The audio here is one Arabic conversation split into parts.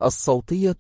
الصوتية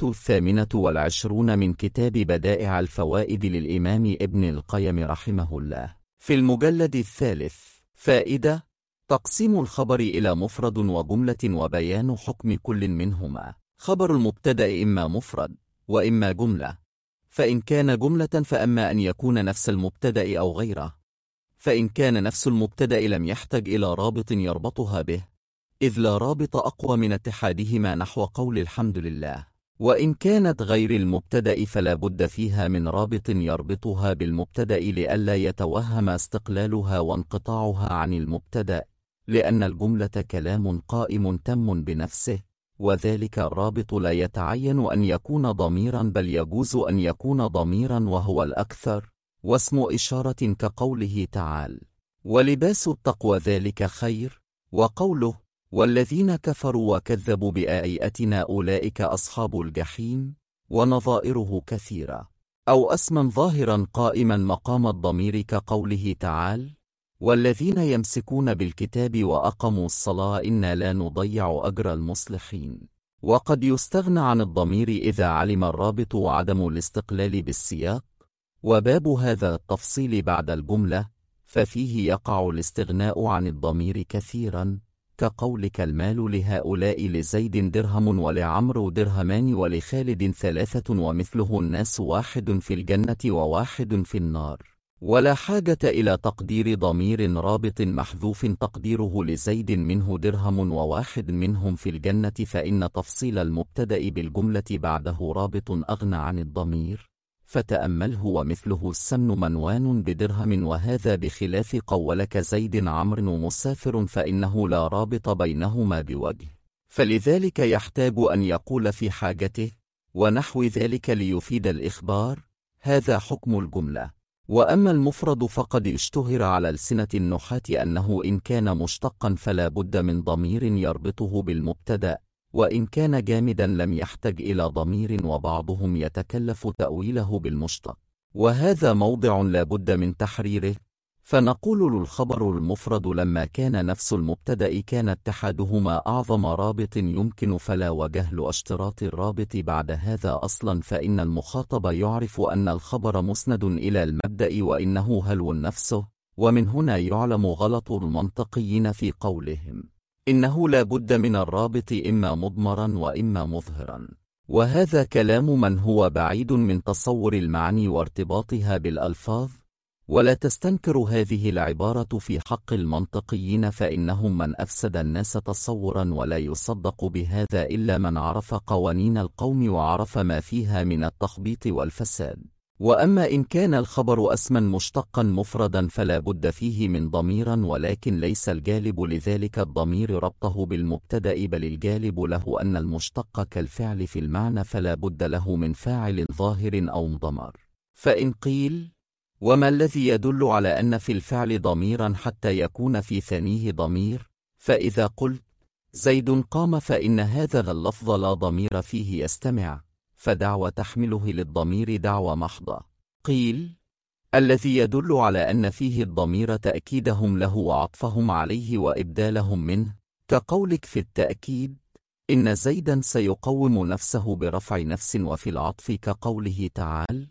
28 من كتاب بدائع الفوائد للإمام ابن القيم رحمه الله، في المجلد 3. فائدة: تقسيم الخبر إلى مفرد وجملة وبيان حكم كل منهما. خبر المبتدأ إما مفرد وإما جملة، فإن كان جملة فأما أن يكون نفس المبتدأ أو غيره، فإن كان نفس المبتدأ لم يحتج إلى رابط يربطها به، إذ لا رابط أقوى من اتحادهما، نحو قول الحمد لله. وإن كانت غير المبتدأ فلا بد فيها من رابط يربطها بالمبتدأ لئلا يتوهم استقلالها وانقطاعها عن المبتدأ، لأن الجملة كلام قائم تم بنفسه، وذلك الرابط لا يتعين أن يكون ضميرا، بل يجوز أن يكون ضميرا وهو الأكثر، واسم إشارة كقوله تعالى: ولباس التقوى ذلك خير، وقوله: والذين كفروا وكذبوا بآياتنا أولئك أصحاب الجحيم، ونظائره كثيرة. أو اسما ظاهرا قائما مقام الضمير كقوله تعالى: والذين يمسكون بالكتاب وأقاموا الصلاة إنا لا نضيع أجر المصلحين. وقد يستغنى عن الضمير إذا علم الرابط وعدم الاستقلال بالسياق، وباب هذا التفصيل بعد الجملة، ففيه يقع الاستغناء عن الضمير كثيرا، كقولك: المال لهؤلاء لزيد درهم ولعمرو درهمان ولخالد 3 ومثله الناس 1 في الجنة و1 في النار. ولا حاجة إلى تقدير ضمير رابط محذوف تقديره لزيد منه درهم و1 منهم في الجنة، فإن تفصيل المبتدأ بالجملة بعده رابط أغنى عن الضمير، فتأمله: ومثله السمن منوان بدرهم، وهذا بخلاف قولك زيد عمرو مسافر، فإنه لا رابط بينهما بوجه، فلذلك يحتاج أن يقول في حاجته ونحو ذلك ليفيد الإخبار. هذا حكم الجملة. وأما المفرد فقد اشتهر على ألسنة النحاة أنه إن كان مشتقا فلا بد من ضمير يربطه بالمبتدأ، وإن كان جامدا لم يحتج إلى ضمير، وبعضهم يتكلف تأويله بالمشتق، وهذا موضع لا بد من تحريره. فنقول: الخبر المفرد لما كان نفس المبتدأ كان اتحادهما أعظم رابط يمكن، فلا وجه لاشتراط الرابط بعد هذا أصلا، فإن المخاطب يعرف أن الخبر مسند إلى المبدأ وإنه هلو نفسه. ومن هنا يعلم غلط المنطقيين في قولهم إنه لا بد من الرابط إما مضمرا وإما مظهرا، وهذا كلام من هو بعيد من تصور المعاني وارتباطها بالألفاظ. ولا تستنكر هذه العبارة في حق المنطقيين، فإنهم من أفسد الناس تصورا، ولا يصدق بهذا إلا من عرف قوانين القوم وعرف ما فيها من التخبيط والفساد. وأما إن كان الخبر اسما مشتقا مفردا فلا بد فيه من ضميرا، ولكن ليس الجالب لذلك الضمير ربطه بالمبتدأ، بل الجالب له أن المشتق كالفعل في المعنى، فلا بد له من فاعل ظاهر أو مضمر. فإن قيل: وما الذي يدل على أن في الفعل ضميرا حتى يكون في ثانيه ضمير؟ فإذا قلت: زيد قام، فإن هذا اللفظ لا ضمير فيه يستمع، فدعوى تحمله للضمير دعوى محضة. قيل: الذي يدل على أن فيه الضمير تأكيدهم له وعطفهم عليه وإبدالهم منه، كقولك في التأكيد: إن زيدا سيقوم نفسه برفع نفس، وفي العطف كقوله تعالى: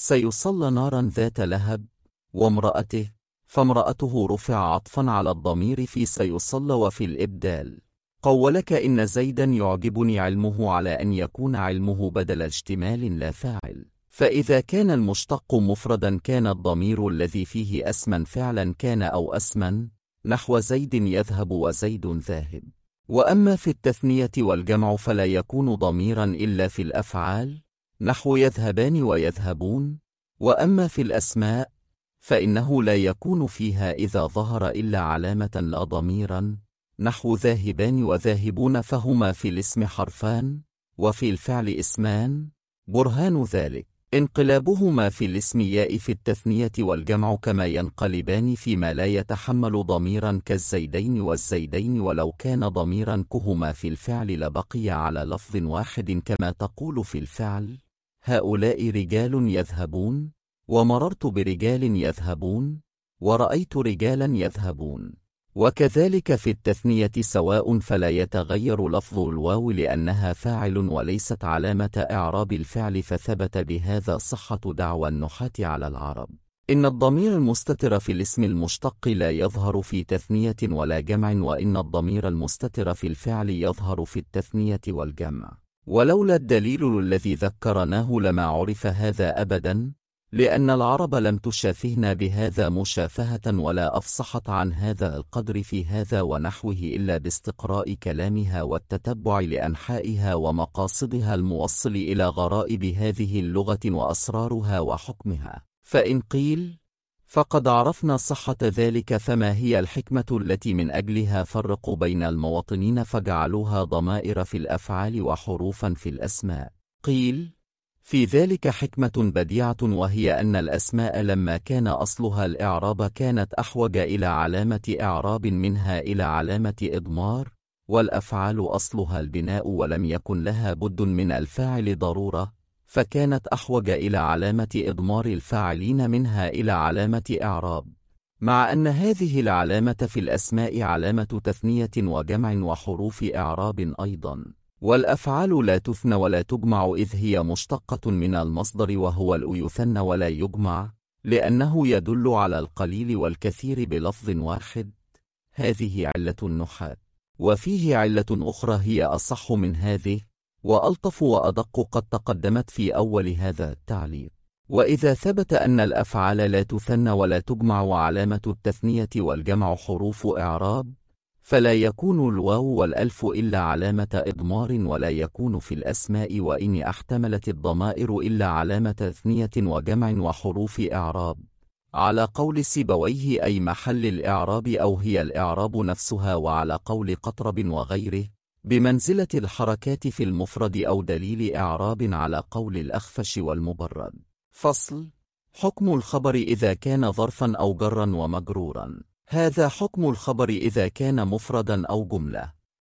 سيصلى نارا ذات لهب، وامرأته، فامرأته رفع عطفا على الضمير في سيصلى. وفي الإبدال قولك: إن زيدا يعجبني علمه، على أن يكون علمه بدل اشتمال لا فاعل. فإذا كان المشتق مفردا كان الضمير الذي فيه اسما فعلا كان أو اسما، نحو زيد يذهب وزيد ذاهب. وأما في التثنية والجمع فلا يكون ضميرا إلا في الأفعال، نحو يذهبان ويذهبون. وأما في الأسماء فإنه لا يكون فيها إذا ظهر إلا علامة لا ضميرا، نحو ذاهبان وذاهبون، فهما في الاسم حرفان، وفي الفعل اسمان. برهان ذلك انقلابهما في الاسم ياء في التثنية والجمع، كما ينقلبان فيما لا يتحمل ضميرا كالزيدين والزيدين، ولو كان ضميرا كهما في الفعل لبقي على لفظ واحد، كما تقول في الفعل: هؤلاء رجال يذهبون، ومررت برجال يذهبون، ورأيت رجالا يذهبون. وكذلك في التثنية سواء، فلا يتغير لفظ الواو لأنها فاعل وليست علامة إعراب الفعل، فثبت بهذا صحة دعوى النحاة على العرب. إن الضمير المستتر في الاسم المشتق لا يظهر في تثنية ولا جمع، وإن الضمير المستتر في الفعل يظهر في التثنية والجمع. ولولا الدليل الذي ذكرناه لما عرف هذا أبدا، لأن العرب لم تشافهنا بهذا مشافهة ولا أفصحت عن هذا القدر في هذا ونحوه إلا باستقراء كلامها والتتبع لأنحائها ومقاصدها الموصل إلى غرائب هذه اللغة وأسرارها وحكمها. فإن قيل فقد عرفنا صحة ذلك، فما هي الحكمة التي من أجلها فرقوا بين المواطنين فجعلوها ضمائر في الأفعال وحروفا في الأسماء؟ قيل في ذلك حكمة بديعة، وهي أن الأسماء لما كان أصلها الإعراب كانت أحوج إلى علامة إعراب منها إلى علامة إضمار، والأفعال أصلها البناء ولم يكن لها بد من الفاعل ضرورة، فكانت أحوج إلى علامة إضمار الفاعلين منها إلى علامة إعراب، مع أن هذه العلامة في الأسماء علامة تثنية وجمع وحروف إعراب أيضا. والأفعال لا تثنى ولا تجمع، إذ هي مشتقة من المصدر وهو يثنى ولا يجمع، لأنه يدل على القليل والكثير بلفظ واحد. هذه علة النحاة. وفيه علة أخرى هي أصح من هذه وألطف وأدق، قد تقدمت في أول هذا التعليق. وإذا ثبت أن الأفعال لا تثنى ولا تجمع وعلامة التثنية والجمع حروف إعراب، فلا يكون الواو والألف إلا علامة إضمار، ولا يكون في الأسماء وإن احتملت الضمائر إلا علامة تثنية وجمع وحروف إعراب، على قول سيبويه أي محل الإعراب أو هي الإعراب نفسها، وعلى قول قطرب وغيره بمنزلة الحركات في المفرد أو دليل إعراب، على قول الأخفش والمبرد. فصل. حكم الخبر إذا كان ظرفا أو جرا ومجرورا. هذا حكم الخبر إذا كان مفردا أو جملة.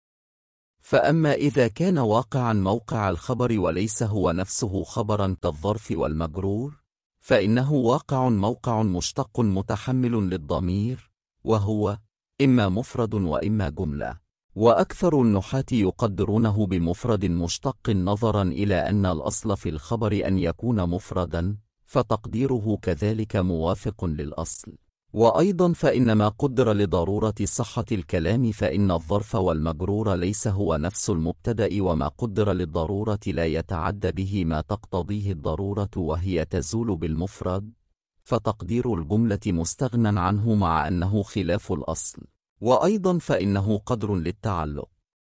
فأما إذا كان واقعا موقع الخبر وليس هو نفسه خبرا كالظرف والمجرور، فإنه واقع موقع مشتق متحمل للضمير، وهو إما مفرد وإما جملة. وأكثر النحاة يقدرونه بمفرد مشتق نظرا إلى أن الأصل في الخبر أن يكون مفردا، فتقديره كذلك موافق للأصل. وأيضا فإن ما قدر لضرورة صحة الكلام، فإن الظرف والمجرور ليس هو نفس المبتدأ، وما قدر للضرورة لا يتعدى به ما تقتضيه الضرورة وهي تزول بالمفرد، فتقدير الجملة مستغنى عنه مع أنه خلاف الأصل. وأيضا فإنه قدر للتعلق،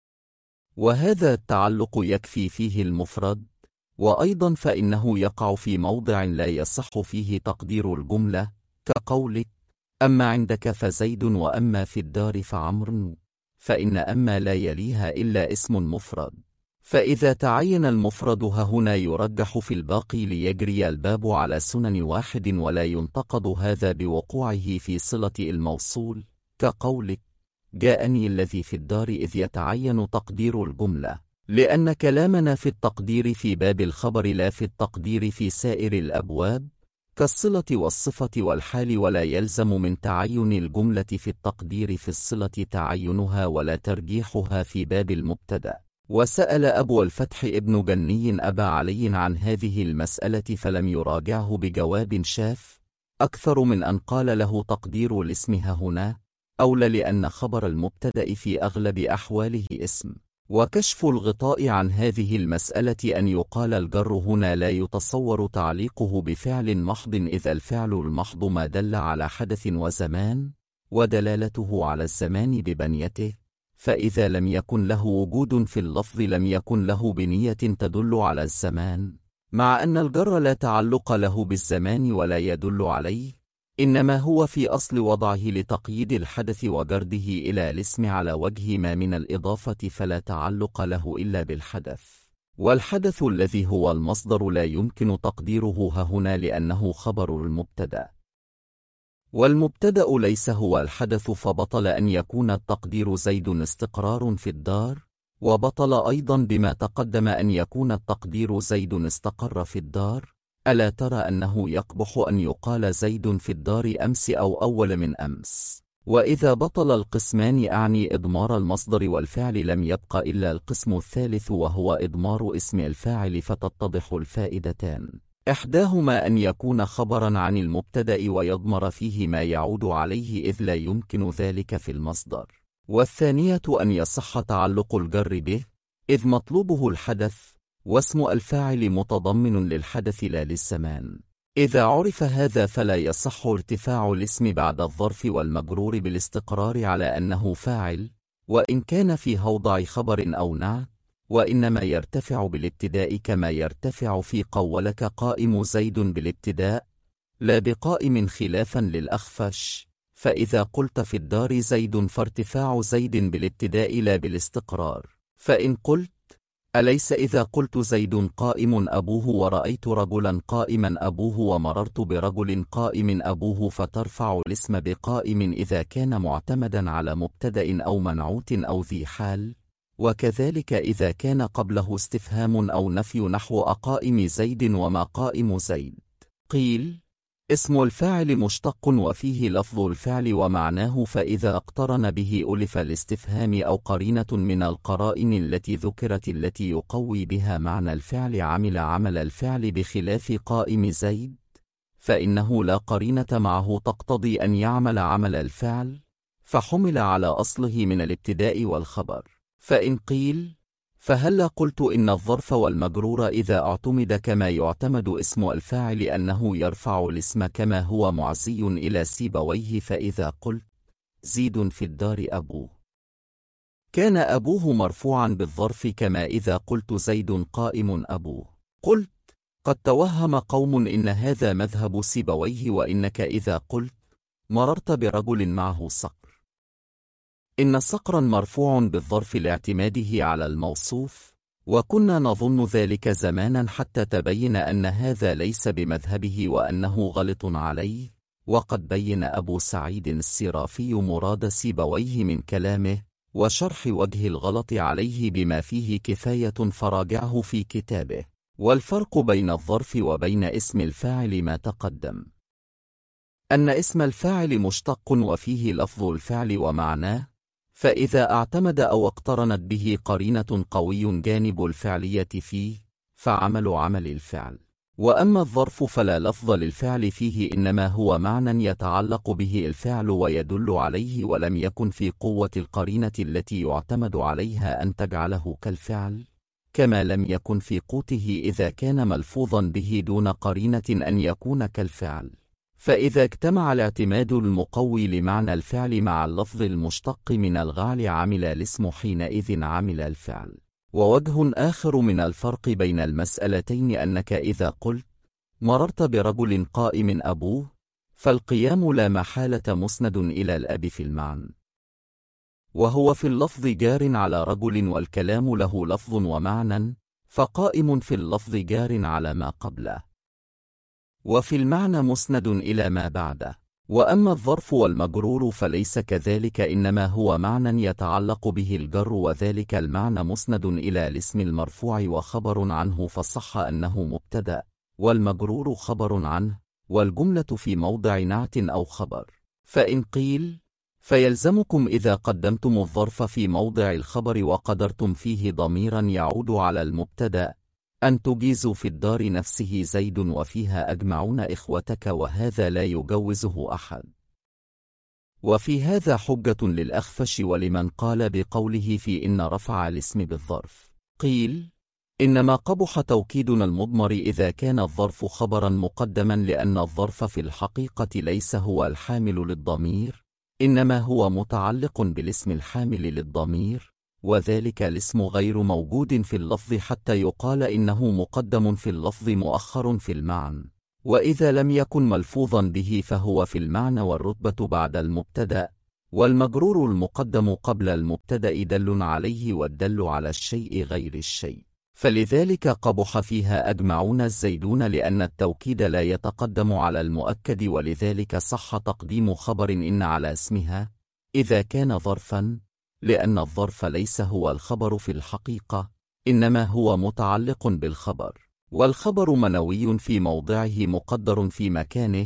وهذا التعلق يكفي فيه المفرد. وأيضا فإنه يقع في موضع لا يصح فيه تقدير الجملة، كقولك أما عندك فزيد وأما في الدار فعمر، فإن أما لا يليها إلا اسم مفرد، فإذا تعين المفرد هنا يرجح في الباقي ليجري الباب على سنن واحد، ولا ينتقد هذا بوقوعه في صلة الموصول، كقولك جاءني الذي في الدار، إذ يتعين تقدير الجملة، لأن كلامنا في التقدير في باب الخبر لا في التقدير في سائر الأبواب، كالصلة والصفة والحال، ولا يلزم من تعين الجملة في التقدير في الصلة تعينها ولا ترجيحها في باب المبتدأ. وسأل أبو الفتح ابن جني أبا علي عن هذه المسألة فلم يراجعه بجواب شاف أكثر من أن قال له تقدير الاسم هنا أولى، لأن خبر المبتدأ في أغلب أحواله اسم. وكشف الغطاء عن هذه المسألة أن يقال الجر هنا لا يتصور تعليقه بفعل محض، إذ الفعل المحض ما دل على حدث وزمان، ودلالته على الزمان ببنيته، فإذا لم يكن له وجود في اللفظ لم يكن له بنية تدل على الزمان، مع أن الجر لا تعلق له بالزمان ولا يدل عليه، إنما هو في أصل وضعه لتقييد الحدث وجرده إلى الاسم على وجه ما من الإضافة، فلا تعلق له إلا بالحدث. والحدث الذي هو المصدر لا يمكن تقديره هنا لأنه خبر المبتدأ، والمبتدأ ليس هو الحدث، فبطل أن يكون التقدير زيد استقرار في الدار، وبطل أيضا بما تقدم أن يكون التقدير زيد استقر في الدار. ألا ترى أنه يقبح أن يقال زيد في الدار أمس أو أول من أمس؟ وإذا بطل القسمان أعني إضمار المصدر والفعل لم يبق إلا القسم الثالث وهو إضمار اسم الفاعل، فتتضح الفائدتان: إحداهما أن يكون خبرا عن المبتدأ ويضمر فيه ما يعود عليه إذ لا يمكن ذلك في المصدر، والثانية أن يصح تعلق الجر به إذ مطلوبه الحدث، واسم الفاعل متضمن للحدث لا للزمان. إذا عرف هذا فلا يصح ارتفاع الاسم بعد الظرف والمجرور بالاستقرار على أنه فاعل وإن كان في موضع خبر أو نعت، وإنما يرتفع بالابتداء كما يرتفع في قولك قائم زيد بالابتداء لا بقائم خلافا للأخفش. فإذا قلت في الدار زيد فارتفاع زيد بالابتداء لا بالاستقرار. فإن قلت أليس إذا قلت زيد قائم أبوه ورأيت رجلا قائما أبوه ومررت برجل قائم أبوه فترفع الاسم بقائم إذا كان معتمدا على مبتدأ أو منعوت أو ذي حال، وكذلك إذا كان قبله استفهام أو نفي نحو أقائم زيد وما قائم زيد. قيل اسم الفاعل مشتق وفيه لفظ الفعل ومعناه، فإذا اقترن به ألف الاستفهام أو قرينة من القرائن التي ذكرت التي يقوي بها معنى الفعل عمل عمل الفعل، بخلاف قائم زيد فإنه لا قرينة معه تقتضي أن يعمل عمل الفعل، فحمل على أصله من الابتداء والخبر. فإن قيل فهل قلت إن الظرف والمجرور إذا اعتمد كما يعتمد اسم الفاعل أنه يرفع الاسم كما هو معزي إلى سيبويه، فإذا قلت زيد في الدار أبوه كان أبوه مرفوعا بالظرف كما إذا قلت زيد قائم أبوه. قلت قد توهم قوم إن هذا مذهب سيبويه، وإنك إذا قلت مررت برجل معه صقر إن صقرا مرفوع بالظرف لاعتماده على الموصوف، وكنا نظن ذلك زمانا حتى تبين أن هذا ليس بمذهبه وأنه غلط عليه، وقد بين أبو سعيد السرافي مراد سيبويه من كلامه وشرح وجه الغلط عليه بما فيه كفاية فراجعه في كتابه. والفرق بين الظرف وبين اسم الفاعل ما تقدم، أن اسم الفاعل مشتق وفيه لفظ الفعل ومعناه، فإذا اعتمد أو اقترنت به قرينة قوي جانب الفعلية فيه فعمل عمل الفعل. وأما الظرف فلا لفظ للفعل فيه، إنما هو معنى يتعلق به الفعل ويدل عليه، ولم يكن في قوة القرينة التي يعتمد عليها أن تجعله كالفعل، كما لم يكن في قوته إذا كان ملفوظا به دون قرينة أن يكون كالفعل. فإذا اجتمع الاعتماد المقوي لمعنى الفعل مع اللفظ المشتق من الغال عمل الاسم حينئذ عمل الفعل. ووجه آخر من الفرق بين المسألتين أنك إذا قلت مررت برجل قائم أبوه فالقيام لا محالة مسند إلى الأب في المعنى، وهو في اللفظ جار على رجل والكلام له لفظ ومعنى، فقائم في اللفظ جار على ما قبله وفي المعنى مسند إلى ما بعده. وأما الظرف والمجرور فليس كذلك، إنما هو معنى يتعلق به الجر، وذلك المعنى مسند إلى الاسم المرفوع وخبر عنه، فصح أنه مبتدأ، والمجرور خبر عنه، والجملة في موضع نعت أو خبر. فإن قيل فيلزمكم إذا قدمتم الظرف في موضع الخبر وقدرتم فيه ضميرا يعود على المبتدأ أن تجيزوا في الدار نفسه زيد وفيها أجمعون إخوتك، وهذا لا يجوزه أحد. وفي هذا حجة للأخفش ولمن قال بقوله في إن رفع الاسم بالظرف. قيل إنما قبح توكيدنا المضمر إذا كان الظرف خبرا مقدما، لأن الظرف في الحقيقة ليس هو الحامل للضمير، إنما هو متعلق بالاسم الحامل للضمير، وذلك الاسم غير موجود في اللفظ حتى يقال إنه مقدم في اللفظ مؤخر في المعنى، وإذا لم يكن ملفوظا به فهو في المعنى والرتبة بعد المبتدأ، والمجرور المقدم قبل المبتدأ دل عليه، والدل على الشيء غير الشيء، فلذلك قبح فيها أجمعون الزيدون، لأن التوكيد لا يتقدم على المؤكد، ولذلك صح تقديم خبر إن على اسمها إذا كان ظرفا، لأن الظرف ليس هو الخبر في الحقيقة، إنما هو متعلق بالخبر، والخبر منوي في موضعه مقدر في مكانه،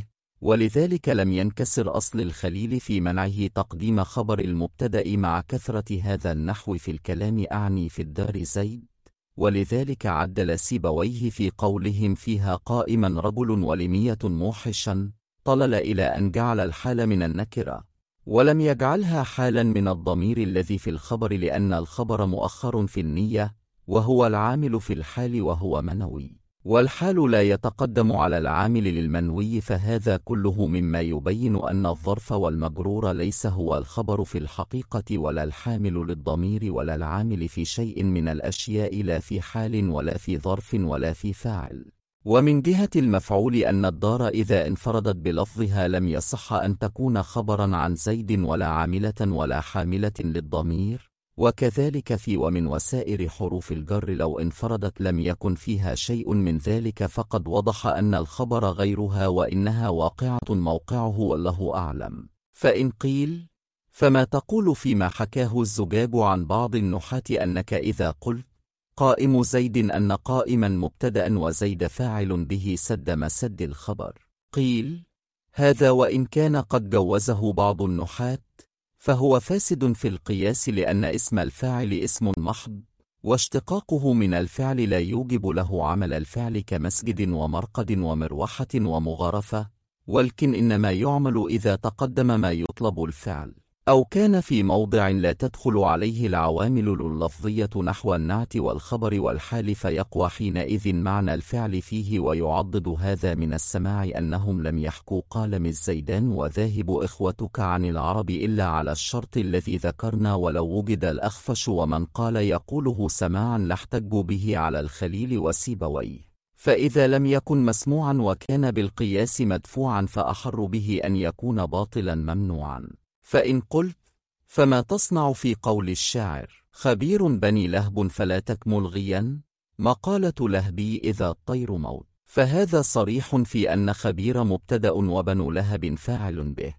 ولذلك لم ينكسر أصل الخليل في منعه تقديم خبر المبتدأ مع كثرة هذا النحو في الكلام، أعني في الدار زيد. ولذلك عدل سيبويه في قولهم فيها قائما رجل ولمية موحشا طلل إلى أن جعل الحال من النكرة، ولم يجعلها حالا من الضمير الذي في الخبر، لأن الخبر مؤخر في النية وهو العامل في الحال وهو منوي، والحال لا يتقدم على العامل للمنوي، فهذا كله مما يبين أن الظرف والمجرور ليس هو الخبر في الحقيقة ولا الحامل للضمير ولا العامل في شيء من الأشياء، لا في حال ولا في ظرف ولا في فاعل. ومن جهة المفعول أن الدار إذا انفردت بلفظها لم يصح أن تكون خبرا عن زيد ولا عاملة ولا حاملة للضمير، وكذلك في ومن وسائر حروف الجر لو انفردت لم يكن فيها شيء من ذلك، فقد وضح أن الخبر غيرها وإنها واقعة موقعه والله أعلم. فإن قيل فما تقول فيما حكاه الزجاج عن بعض النحاة أنك إذا قلت قائم زيد أن قائما مبتدأ وزيد فاعل به سد مسد الخبر؟ قيل هذا وإن كان قد جوزه بعض النحاة فهو فاسد في القياس، لأن اسم الفاعل اسم محض، واشتقاقه من الفعل لا يوجب له عمل الفعل كمسجد ومرقد ومروحة ومغارفة، ولكن إنما يعمل إذا تقدم ما يطلب الفعل، أو كان في موضع لا تدخل عليه العوامل اللفظية نحو النعت والخبر والحال، فيقوى حينئذ معنى الفعل فيه. ويعضد هذا من السماع أنهم لم يحكوا قال الزيدان وذاهب إخوتك عن العرب إلا على الشرط الذي ذكرنا، ولو وجد الأخفش ومن قال يقوله سماعا لاحتجوا به على الخليل وسيبويه، فإذا لم يكن مسموعا وكان بالقياس مدفوعا فأحر به أن يكون باطلا ممنوعا. فإن قلت فما تصنع في قول الشاعر خبير بني لهب فلا تكمل غيا مقالة لهبي إذا الطير موت، فهذا صريح في أن خبير مبتدأ وبنو لهب فاعل به.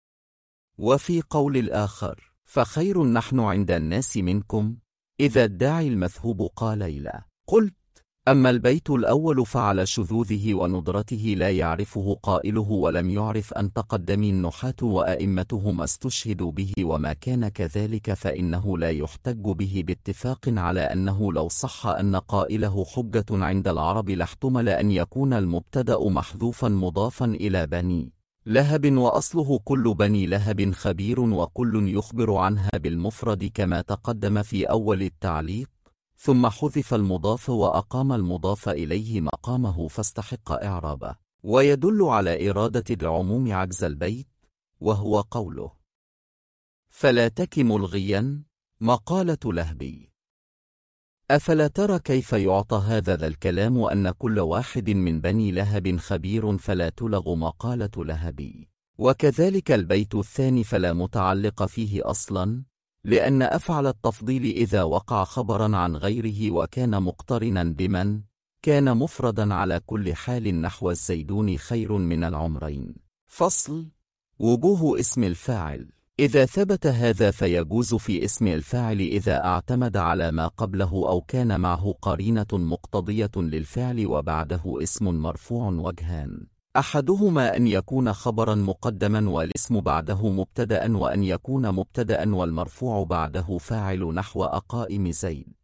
وفي قول الآخر فخير نحن عند الناس منكم إذا الداعي المثهوب قال لا، قلت أما البيت الأول فعلى شذوذه وندرته لا يعرفه قائله، ولم يعرف أن تقدمي النحاة وأئمتهم استشهدوا به، وما كان كذلك فإنه لا يحتج به باتفاق على أنه لو صح أن قائله حجة عند العرب لاحتمل أن يكون المبتدأ محذوفا مضافا إلى بني لهب، وأصله كل بني لهب خبير، وكل يخبر عنها بالمفرد كما تقدم في أول التعليق، ثم حذف المضاف وأقام المضاف إليه مقامه فاستحق إعرابه. ويدل على إرادة العموم عجز البيت، وهو قوله فلا تكمل غيا مقالة لهبي. أفلا ترى كيف يعطى هذا ذا الكلام أن كل واحد من بني لهب خبير فلا تلغ مقالة لهبي. وكذلك البيت الثاني فلا متعلق فيه أصلا، لأن أفعل التفضيل إذا وقع خبرا عن غيره وكان مقترنا بمن كان مفردا على كل حال نحو الزيدون خير من العمرين. فصل. وجوه اسم الفاعل. إذا ثبت هذا فيجوز في اسم الفاعل إذا اعتمد على ما قبله أو كان معه قرينة مقتضية للفعل وبعده اسم مرفوع وجهان: أحدهما أن يكون خبرا مقدما والاسم بعده مبتدأ، وأن يكون مبتدأ والمرفوع بعده فاعل نحو أقائم زيد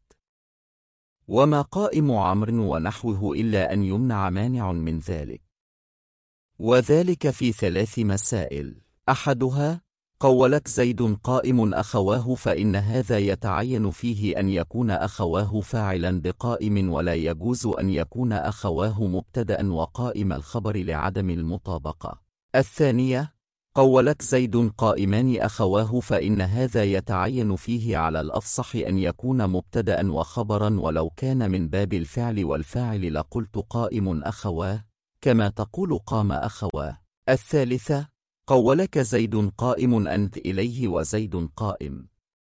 وما قائم عمرو ونحوه، إلا أن يمنع مانع من ذلك، وذلك في 3 مسائل: أحدها قولك زيد قائم أخواه، فإن هذا يتعين فيه أن يكون أخواه فاعلا بقائم، ولا يجوز أن يكون أخواه مبتدأ وقائم الخبر لعدم المطابقة. الثانية قولك زيد قائمان أخواه، فإن هذا يتعين فيه على الأفصح أن يكون مبتدأ وخبرا، ولو كان من باب الفعل والفاعل لقلت قائم أخواه كما تقول قام أخواه. الثالثة قولك زيد قائم أنت إليه وزيد قائم،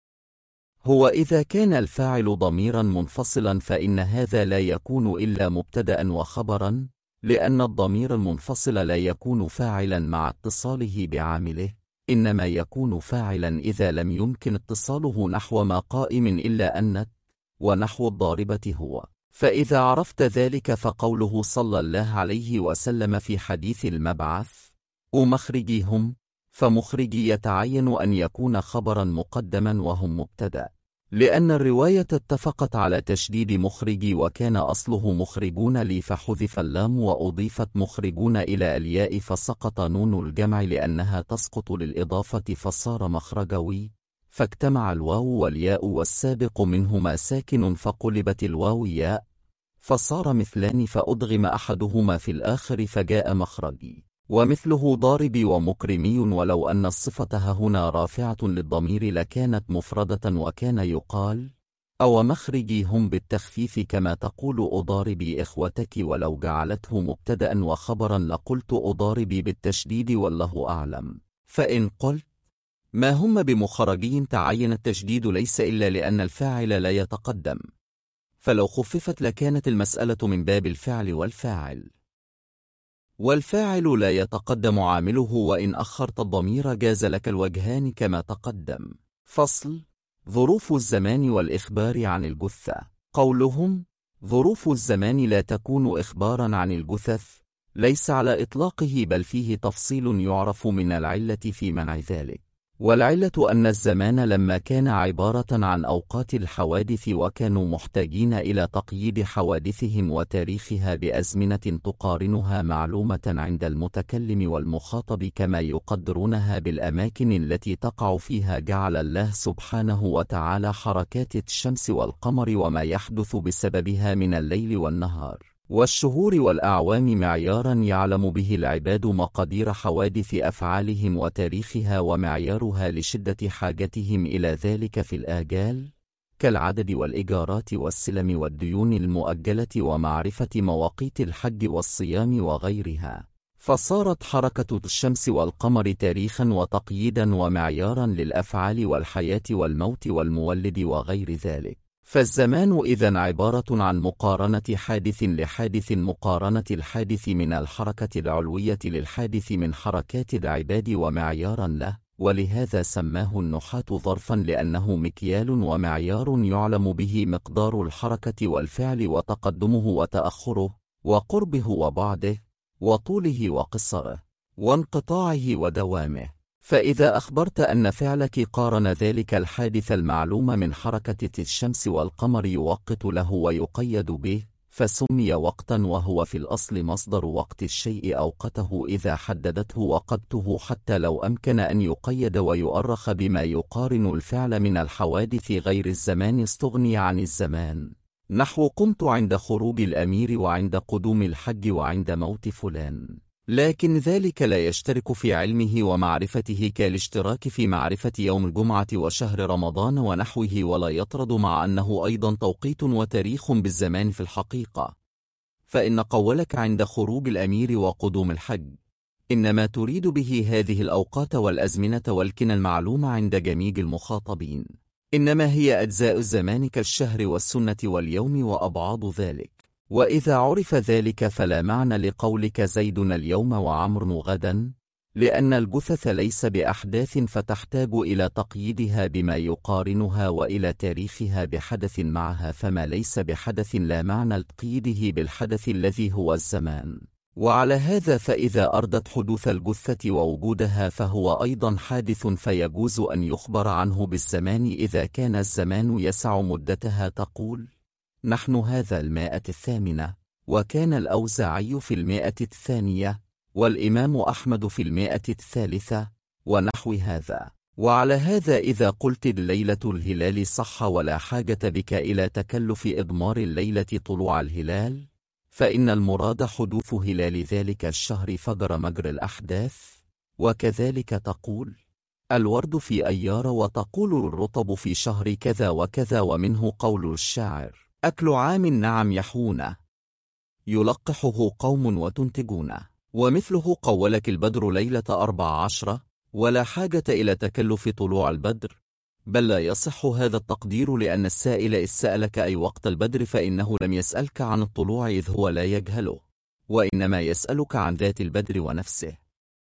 هو إذا كان الفاعل ضميرا منفصلا، فإن هذا لا يكون إلا مبتدأ وخبرا، لأن الضمير المنفصل لا يكون فاعلا مع اتصاله بعامله، إنما يكون فاعلا إذا لم يمكن اتصاله نحو ما قائم إلا أنت ونحو الضاربة هو. فإذا عرفت ذلك فقوله صلى الله عليه وسلم في حديث المبعث ومخرجي هم، فمخرجي يتعين أن يكون خبرا مقدما وهم مبتدأ، لأن الرواية اتفقت على تشديد مخرجي وكان أصله مخرجون لي فحذف اللام وأضيفت مخرجون إلى الياء فسقط نون الجمع لأنها تسقط للإضافة فصار مخرجوي، فاجتمع الواو والياء والسابق منهما ساكن فقلبت الواو ياء فصار مثلان فأدغم أحدهما في الآخر فجاء مخرجي، ومثله ضاربي ومكرمي، ولو أن الصفة هنا رافعة للضمير لكانت مفردة وكان يقال أو مخرجي هم بالتخفيف كما تقول أضاربي إخوتك، ولو جعلته مبتدأ وخبرا لقلت أضاربي بالتشديد والله أعلم. فإن قلت ما هم بمخرجي تعين التشديد ليس إلا لأن الفاعل لا يتقدم، فلو خففت لكانت المسألة من باب الفعل والفاعل، والفاعل لا يتقدم عامله، وإن أخرت الضمير جاز لك الوجهان كما تقدم. فصل: ظروف الزمان والإخبار عن الجثة. قولهم ظروف الزمان لا تكون إخبارا عن الجثث ليس على إطلاقه، بل فيه تفصيل يعرف من العلة في منع ذلك، والعلة أن الزمان لما كان عبارة عن أوقات الحوادث وكانوا محتاجين إلى تقييد حوادثهم وتاريخها بأزمنة تقارنها معلومة عند المتكلم والمخاطب كما يقدرونها بالأماكن التي تقع فيها، جعل الله سبحانه وتعالى حركات الشمس والقمر وما يحدث بسببها من الليل والنهار والشهور والأعوام معيارا يعلم به العباد مقادير حوادث أفعالهم وتاريخها ومعيارها لشدة حاجتهم إلى ذلك في الآجال كالعدد والإيجارات والسلم والديون المؤجلة ومعرفة مواقيت الحج والصيام وغيرها، فصارت حركة الشمس والقمر تاريخا وتقييدا ومعيارا للأفعال والحياة والموت والمولد وغير ذلك. فالزمان إذن عبارة عن مقارنة حادث لحادث، مقارنة الحادث من الحركة العلوية للحادث من حركات العباد ومعيارا له، ولهذا سماه النحاة ظرفا لأنه مكيال ومعيار يعلم به مقدار الحركة والفعل وتقدمه وتأخره وقربه وبعده وطوله وقصره وانقطاعه ودوامه. فإذا أخبرت أن فعلك قارن ذلك الحادث المعلوم من حركة الشمس والقمر يوقت له ويقيد به، فسمي وقتا، وهو في الأصل مصدر وقت الشيء أوقته إذا حددته وقته، حتى لو أمكن أن يقيد ويؤرخ بما يقارن الفعل من الحوادث غير الزمان استغني عن الزمان، نحو قمت عند خروج الأمير وعند قدوم الحج وعند موت فلان، لكن ذلك لا يشترك في علمه ومعرفته كالاشتراك في معرفة يوم الجمعة وشهر رمضان ونحوه، ولا يطرد مع أنه أيضا توقيت وتاريخ بالزمان في الحقيقة. فإن قولك عند خروج الأمير وقدوم الحج إنما تريد به هذه الأوقات والأزمنة والكنى المعلومة عند جميع المخاطبين، إنما هي أجزاء الزمان كالشهر والسنة واليوم وأبعاض ذلك. وإذا عرف ذلك فلا معنى لقولك زيد اليوم وعمر غدا، لأن الجثث ليس بأحداث فتحتاج إلى تقييدها بما يقارنها وإلى تاريخها بحدث معها، فما ليس بحدث لا معنى لتقييده بالحدث الذي هو الزمان. وعلى هذا فإذا أردت حدوث الجثة ووجودها فهو أيضا حادث، فيجوز أن يخبر عنه بالزمان إذا كان الزمان يسع مدتها. تقول نحن هذا 108، وكان الأوزاعي في 102، والإمام أحمد في 103 ونحو هذا. وعلى هذا إذا قلت الليلة الهلال صح ولا حاجة بك إلى تكلف إضمار الليلة طلوع الهلال، فإن المراد حدوث هلال ذلك الشهر فجر مجرى الأحداث. وكذلك تقول الورد في أيار، وتقول الرطب في شهر كذا وكذا، ومنه قول الشاعر أكل عام نعم يحوونه يلقحه قوم وتنتجونه. ومثله قولك البدر ليلة 14 ولا حاجة إلى تكلف طلوع البدر، بل لا يصح هذا التقدير، لأن السائل إذ سألك أي وقت البدر فإنه لم يسألك عن الطلوع إذ هو لا يجهله، وإنما يسألك عن ذات البدر ونفسه.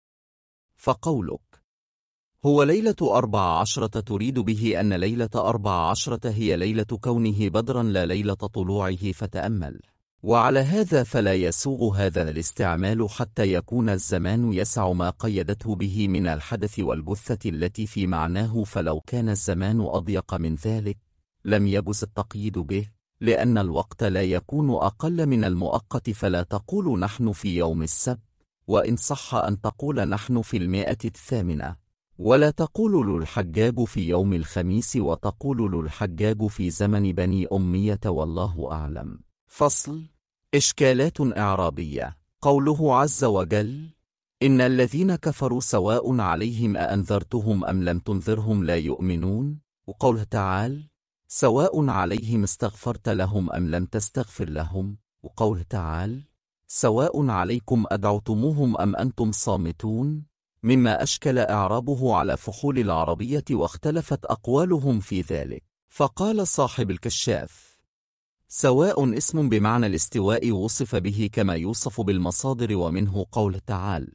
فقولك هو ليلة 14 تريد به أن ليلة 14 هي ليلة كونه بدرا لا ليلة طلوعه، فتأمل. وعلى هذا فلا يسوغ هذا الاستعمال حتى يكون الزمان يسع ما قيدته به من الحدث والجثة التي في معناه، فلو كان الزمان أضيق من ذلك لم يجز التقييد به، لأن الوقت لا يكون أقل من المؤقت، فلا تقول نحن في يوم السبت، وإن صح أن تقول نحن في 108، ولا تقول له الحجاج في يوم الخميس، وتقول له الحجاج في زمن بني أمية، والله أعلم. فصل: إشكالات إعرابية. قوله عز وجل: إن الذين كفروا سواء عليهم أأنذرتهم أم لم تنذرهم لا يؤمنون، وقوله تعالى: سواء عليهم استغفرت لهم أم لم تستغفر لهم، وقوله تعالى: سواء عليكم أدعوتموهم أم أنتم صامتون، مما أشكل إعرابه على فحول العربية واختلفت أقوالهم في ذلك. فقال صاحب الكشاف: سواء اسم بمعنى الاستواء وصف به كما يوصف بالمصادر، ومنه قول تعالى: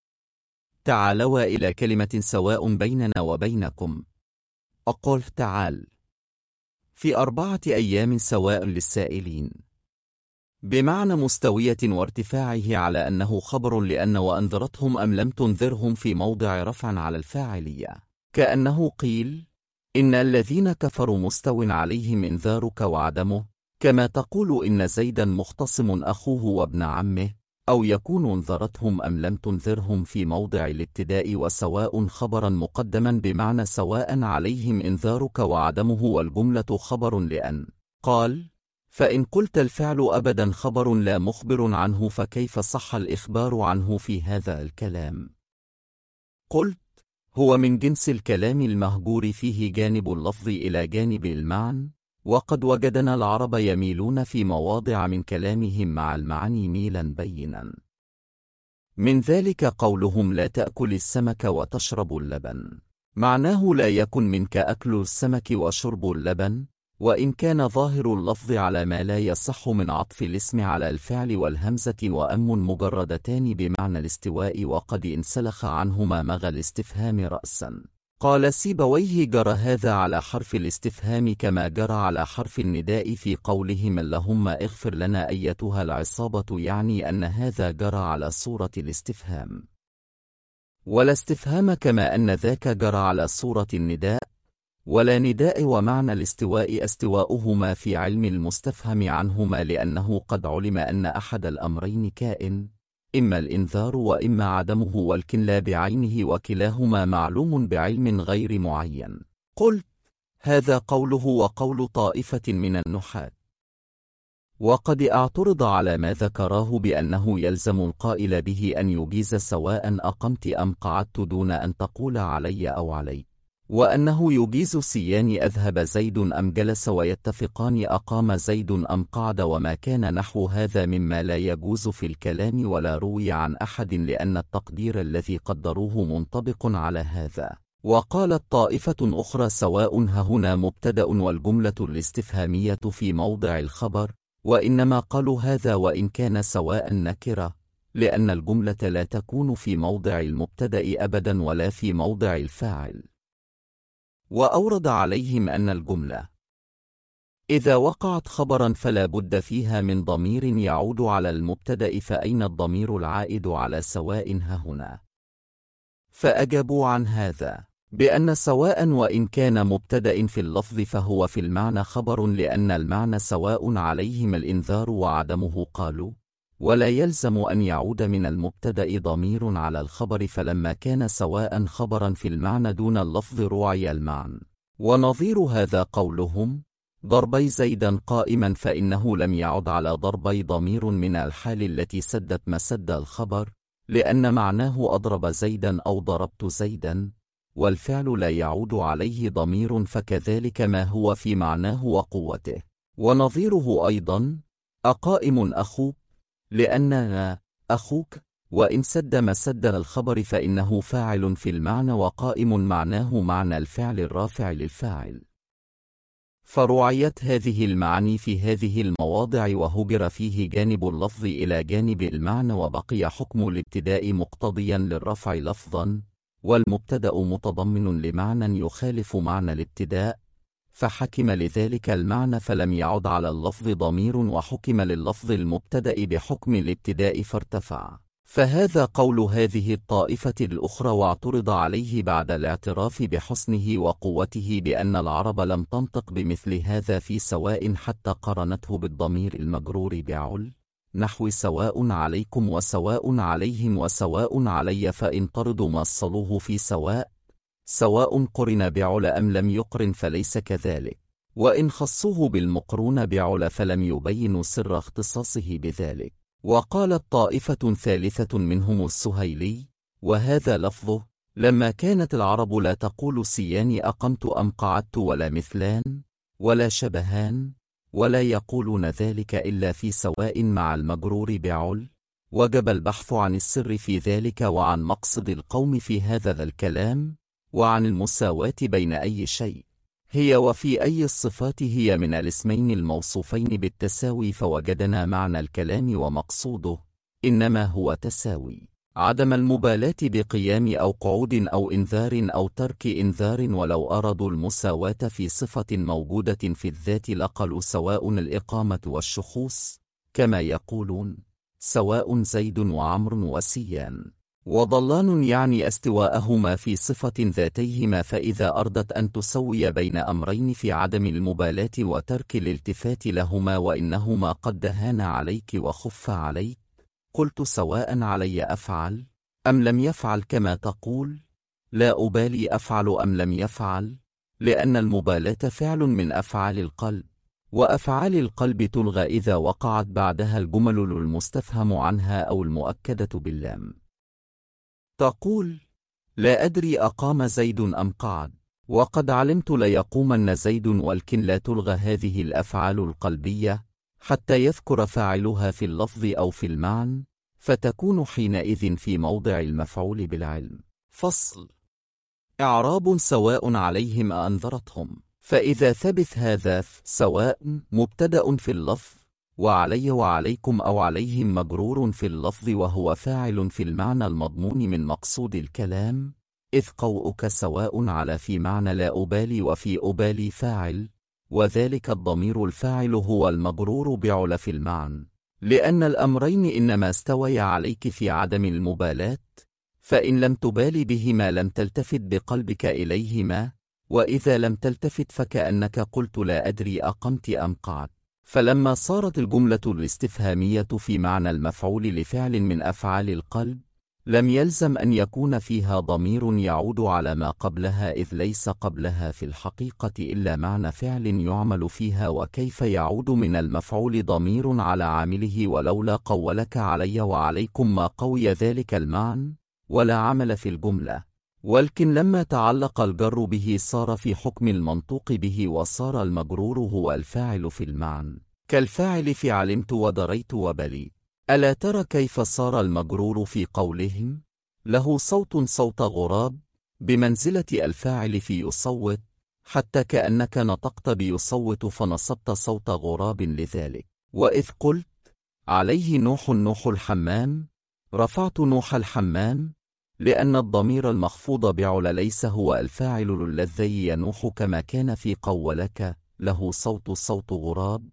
تعالوا إلى كلمة سواء بيننا وبينكم، وقول تعالى: في 4 أيام سواء للسائلين، بمعنى مستوية وارتفاعه على أنه خبر لأن وأنذرتهم أم لم تنذرهم في موضع رفع على الفاعلية، كأنه قيل: إن الذين كفروا مستو عليهم إنذارك وعدمه، كما تقول إن زيدا مختصم أخوه وابن عمه، أو يكون انذرتهم أم لم تنذرهم في موضع الابتداء، وسواء خبرا مقدما بمعنى سواء عليهم إنذارك وعدمه، والجملة خبر لأن. قال: فإن قلت الفعل أبدا خبر لا مخبر عنه، فكيف صح الإخبار عنه في هذا الكلام؟ قلت: هو من جنس الكلام المهجور فيه جانب اللفظ إلى جانب المعنى، وقد وجدنا العرب يميلون في مواضع من كلامهم مع المعاني ميلا بينا. من ذلك قولهم: لا تأكل السمك وتشرب اللبن، معناه لا يكن منك أكل السمك وشرب اللبن، وإن كان ظاهر اللفظ على ما لا يصح من عطف الاسم على الفعل والهمزة وأم مجردتان بمعنى الاستواء، وقد انسلخ عنهما مغى الاستفهام رأسا. قال سيبويه: جرى هذا على حرف الاستفهام كما جرى على حرف النداء في قولهم اللهم اغفر لنا أيتها العصابة، يعني أن هذا جرى على صورة الاستفهام، ولا استفهام كما أن ذاك جرى على صورة النداء، ولا نداء. ومعنى الاستواء استواؤهما في علم المستفهم عنهما، لأنه قد علم أن أحد الأمرين كائن، إما الإنذار وإما عدمه، والكن لا بعينه، وكلاهما معلوم بعلم غير معين. قلت: هذا قوله وقول طائفة من النحاة، وقد اعترض على ما ذكراه بأنه يلزم القائل به أن يجيز سواء أقمت أم قعدت دون أن تقول علي أو علي، وأنه يجيز سيان أذهب زيد أم جلس ويتفقان أقام زيد أم قعد، وما كان نحو هذا مما لا يجوز في الكلام ولا روي عن أحد، لأن التقدير الذي قدروه منطبق على هذا. وقالت طائفة أخرى: سواء هنا مبتدأ والجملة الاستفهامية في موضع الخبر، وإنما قالوا هذا وإن كان سواء نكرة، لأن الجملة لا تكون في موضع المبتدأ أبدا ولا في موضع الفاعل. وأورد عليهم أن الجملة إذا وقعت خبرا فلا بد فيها من ضمير يعود على المبتدأ، فأين الضمير العائد على سواء هنا؟ فأجابوا عن هذا بأن سواء وإن كان مبتدأ في اللفظ فهو في المعنى خبر، لأن المعنى سواء عليهم الإنذار وعدمه. قالوا: ولا يلزم أن يعود من المبتدأ ضمير على الخبر، فلما كان سواء خبرا في المعنى دون اللفظ روعي المعنى. ونظير هذا قولهم: ضربي زيدا قائما، فإنه لم يعد على ضربي ضمير من الحال التي سدت مسد الخبر، لأن معناه أضرب زيدا أو ضربت زيدا، والفعل لا يعود عليه ضمير، فكذلك ما هو في معناه وقوته. ونظيره أيضا: أقائم أخوك، لأن أخوك وإن سد مسد الخبر فإنه فاعل في المعنى، وقائم معناه معنى الفعل الرافع للفاعل. فرعيت هذه المعاني في هذه المواضع، وهجر فيه جانب اللفظ إلى جانب المعنى، وبقي حكم الابتداء مقتضيا للرفع لفظا، والمبتدأ متضمن لمعنى يخالف معنى الابتداء، فحكم لذلك المعنى فلم يعد على اللفظ ضمير، وحكم لللفظ المبتدأ بحكم الابتداء فارتفع. فهذا قول هذه الطائفة الأخرى، واعترض عليه بعد الاعتراف بحسنه وقوته بأن العرب لم تنطق بمثل هذا في سواء، حتى قرنته بالضمير المجرور بعل، نحو سواء عليكم وسواء عليهم وسواء علي، فإن طردوا مصلوه في سواء قرن بعل أم لم يقرن فليس كذلك، وإن خصوه بالمقرون بعل فلم يبينوا سر اختصاصه بذلك. وقالت طائفة ثالثة منهم السهيلي، وهذا لفظه: لما كانت العرب لا تقول سيان أقمت أم قعدت، ولا مثلان ولا شبهان، ولا يقولون ذلك إلا في سواء مع المجرور بعل، وجب البحث عن السر في ذلك، وعن مقصد القوم في هذا الكلام، وعن المساواة بين أي شيء هي وفي أي الصفات هي من الاسمين الموصوفين بالتساوي، فوجدنا معنى الكلام ومقصوده إنما هو تساوي، عدم المبالاة بقيام أو قعود أو إنذار أو ترك إنذار. ولو أرادوا المساواة في صفة موجودة في الذات لقالوا سواء الإقامة والشخوص، كما يقولون سواء زيد وعمر وسيان وضلان، يعني استواءهما في صفة ذاتيهما. فإذا أردت أن تسوي بين أمرين في عدم المبالاة وترك الالتفات لهما، وإنهما قد دهان عليك وخف عليك، قلت سواء علي أفعل أم لم يفعل، كما تقول لا أبالي أفعل أم لم يفعل، لأن المبالاة فعل من أفعال القلب، وأفعال القلب تلغى إذا وقعت بعدها الجمل المستفهم عنها أو المؤكدة باللام. تقول لا أدري أقام زيد أم قعد، وقد علمت ليقومن زيد، ولكن لا تلغى هذه الأفعال القلبية حتى يذكر فاعلها في اللفظ أو في المعنى، فتكون حينئذ في موضع المفعول بالعلم. فصل: إعراب سواء عليهم أنذرتهم. فإذا ثبت هذا سواء مبتدأ في اللفظ، وعلي وعليكم أو عليهم مجرور في اللفظ، وهو فاعل في المعنى المضمون من مقصود الكلام، إذ قوءك سواء على في معنى لا أبالي، وفي أبالي فاعل، وذلك الضمير الفاعل هو المجرور بعل في المعنى، لأن الأمرين إنما استويا عليك في عدم المبالاة، فإن لم تبالي بهما لم تلتفت بقلبك إليهما، وإذا لم تلتفت فكأنك قلت لا أدري أقمت أم قعدت. فلما صارت الجملة الاستفهامية في معنى المفعول لفعل من أفعال القلب، لم يلزم أن يكون فيها ضمير يعود على ما قبلها، إذ ليس قبلها في الحقيقة إلا معنى فعل يعمل فيها، وكيف يعود من المفعول ضمير على عامله؟ ولولا قولك علي وعليكم ما قوي ذلك المعنى ولا عمل في الجملة، ولكن لما تعلق الجر به صار في حكم المنطوق به، وصار المجرور هو الفاعل في المعنى، كالفاعل في علمت ودريت وبليت. ألا ترى كيف صار المجرور في قولهم له صوت غراب بمنزلة الفاعل في يصوت، حتى كأنك نطقت بيصوت فنصبت صوت غراب لذلك. وإذ قلت عليه نوح الحمام، رفعت نوح الحمام، لأن الضمير المخفوض بعل ليس هو الفاعل الذي ينوح، كما كان في قولك له صوت غراب.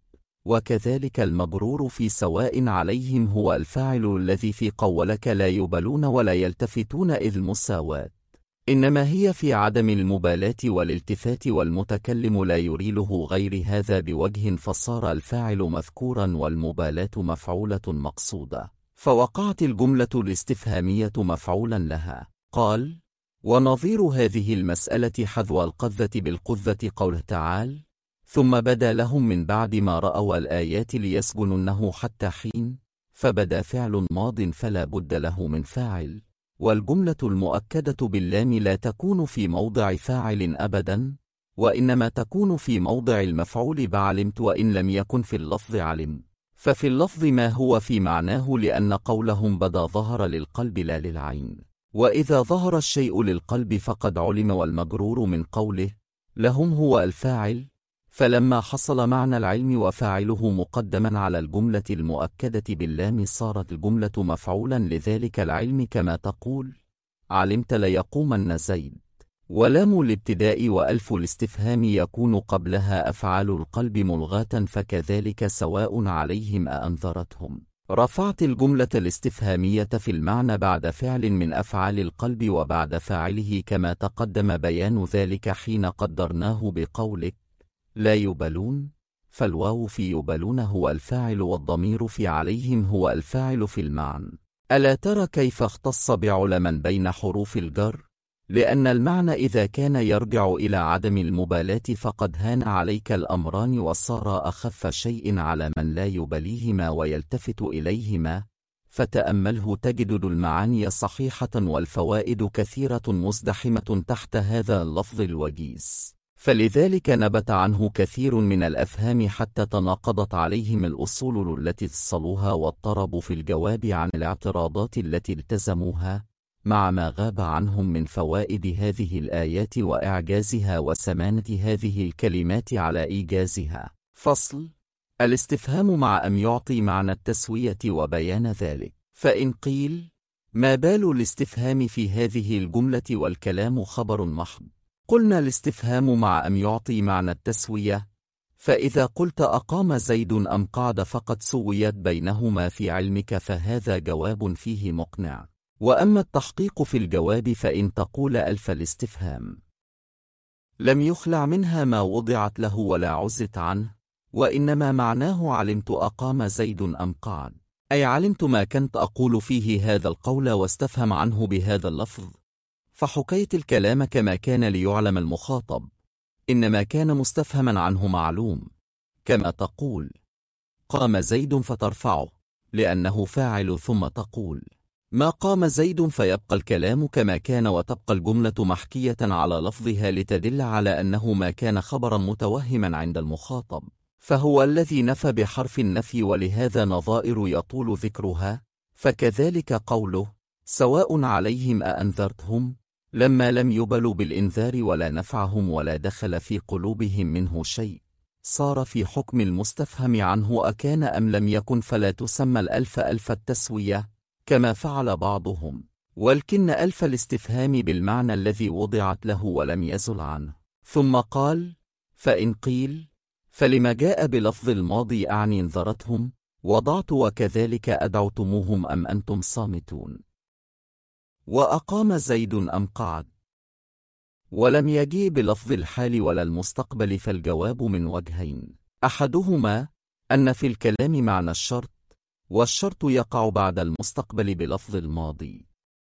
وكذلك المجرور في سواء عليهم هو الفاعل الذي في قولك لا يبالون ولا يلتفتون، إذ المساواة إنما هي في عدم المبالاة والالتفات، والمتكلم لا يريله غير هذا بوجه، فصار الفاعل مذكورا والمبالاة مفعولة مقصودة، فوقعت الجملة الاستفهامية مفعولا لها. قال: ونظير هذه المسألة حذو القذة بالقذة قوله تعالى: ثم بدا لهم من بعد ما رأوا الآيات ليسجننه حتى حين، فبدا فعل ماض فلا بد له من فاعل، والجملة المؤكدة باللام لا تكون في موضع فاعل أبدا، وإنما تكون في موضع المفعول بعلمت، وإن لم يكن في اللفظ علم، ففي اللفظ ما هو في معناه، لأن قولهم بدا ظهر للقلب لا للعين، وإذا ظهر الشيء للقلب فقد علم، والمجرور من قوله لهم هو الفاعل، فلما حصل معنى العلم وفاعله مقدما على الجملة المؤكدة باللام صارت الجملة مفعولا لذلك العلم، كما تقول علمت ليقومن زيد، ولام الابتداء وألف الاستفهام يكون قبلها أفعال القلب ملغاة، فكذلك سواء عليهم أأنذرتهم. رفعت الجملة الاستفهامية في المعنى بعد فعل من أفعال القلب وبعد فاعله، كما تقدم بيان ذلك حين قدرناه بقولك لا يبالون، فالواو في يبالون هو الفاعل والضمير في عليهم هو الفاعل في المعنى. ألا ترى كيف اختص بعلما بين حروف الجر؟ لأن المعنى إذا كان يرجع إلى عدم المبالاة فقد هان عليك الأمران وصار أخف شيء على من لا يباليهما ويلتفت إليهما، فتأمله تجد المعاني صحيحة والفوائد كثيرة مزدحمة تحت هذا اللفظ الوجيز، فلذلك نبت عنه كثير من الأفهام حتى تناقضت عليهم الأصول التي اتصلوها واضطربوا في الجواب عن الاعتراضات التي التزموها، مع ما غاب عنهم من فوائد هذه الآيات وإعجازها وسمانة هذه الكلمات على إيجازها. فصل: الاستفهام مع أم يعطي معنى التسوية وبيان ذلك. فإن قيل ما بال الاستفهام في هذه الجملة والكلام خبر محض؟ قلنا الاستفهام مع أم يعطي معنى التسوية، فإذا قلت أقام زيد أم قعد فقد سويت بينهما في علمك فهذا جواب فيه مقنع. وأما التحقيق في الجواب فإن تقول ألف الاستفهام لم يخلع منها ما وضعت له ولا عزت عنه، وإنما معناه علمت أقام زيد أم قعد، أي علمت ما كنت أقول فيه هذا القول واستفهم عنه بهذا اللفظ، فحكيت الكلام كما كان ليعلم المخاطب، إنما كان مستفهما عنه معلوم، كما تقول قام زيد فترفعه لأنه فاعل، ثم تقول ما قام زيد فيبقى الكلام كما كان وتبقى الجملة محكية على لفظها لتدل على أنه ما كان خبرا متوهما عند المخاطب، فهو الذي نفى بحرف النفي، ولهذا نظائر يطول ذكرها. فكذلك قوله سواء عليهم أأنذرتهم لما لم يبلوا بالإنذار ولا نفعهم ولا دخل في قلوبهم منه شيء، صار في حكم المستفهم عنه أكان أم لم يكن، فلا تسمى الألف ألف التسوية كما فعل بعضهم، ولكن ألف الاستفهام بالمعنى الذي وضعت له ولم يزل عنه. ثم قال فإن قيل فلما جاء بلفظ الماضي أعني انذرتهم وضعت وكذلك أدعوتموهم أم أنتم صامتون، وأقام زيد أم قعد، ولم يجيء بلفظ الحال ولا المستقبل، فالجواب من وجهين: أحدهما أن في الكلام معنى الشرط، والشرط يقع بعد المستقبل بلفظ الماضي،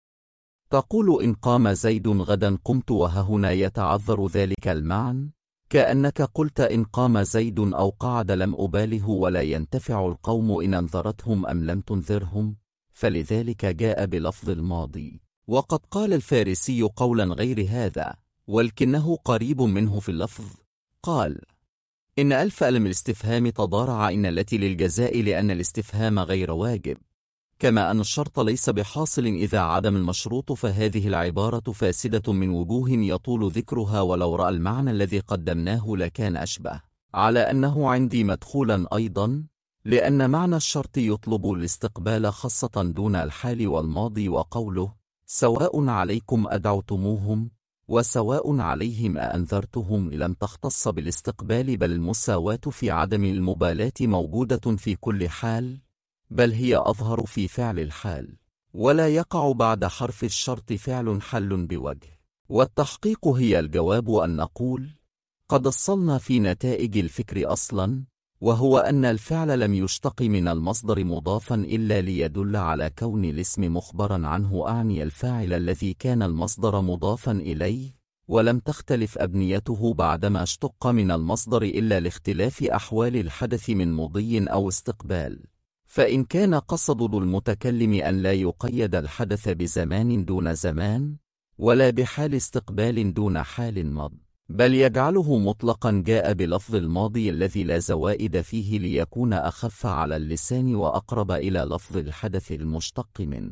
تقول إن قام زيد غدا قمت، وههنا يتعذر ذلك المعنى، كأنك قلت إن قام زيد أو قعد لم أباله، ولا ينتفع القوم إن انذرتهم أم لم تنذرهم، فلذلك جاء بلفظ الماضي. وقد قال الفارسي قولا غير هذا ولكنه قريب منه في اللفظ، قال إن ألف ألم الاستفهام تضارع إن التي للجزاء لأن الاستفهام غير واجب، كما أن الشرط ليس بحاصل إذا عدم المشروط، فهذه العبارة فاسدة من وجوه يطول ذكرها، ولو رأى المعنى الذي قدمناه لكان أشبه، على أنه عندي مدخولا أيضا، لأن معنى الشرط يطلب الاستقبال خاصة دون الحال والماضي. وقوله سواء عليكم أدعوتموهم وسواء عليهم أأنذرتهم لم تختص بالاستقبال، بل المساواة في عدم المبالاة موجودة في كل حال، بل هي أظهر في فعل الحال، ولا يقع بعد حرف الشرط فعل حل بوجه. والتحقيق هي الجواب أن نقول قد أصلنا في نتائج الفكر أصلا، وهو أن الفعل لم يشتق من المصدر مضافا إلا ليدل على كون الاسم مخبرا عنه، أعني الفاعل الذي كان المصدر مضافا إليه، ولم تختلف أبنيته بعدما اشتق من المصدر إلا لاختلاف أحوال الحدث من مضي أو استقبال. فإن كان قصد المتكلم أن لا يقيد الحدث بزمان دون زمان ولا بحال استقبال دون حال مض، بل يجعله مطلقا، جاء بلفظ الماضي الذي لا زوائد فيه ليكون أخف على اللسان وأقرب إلى لفظ الحدث المشتق منه.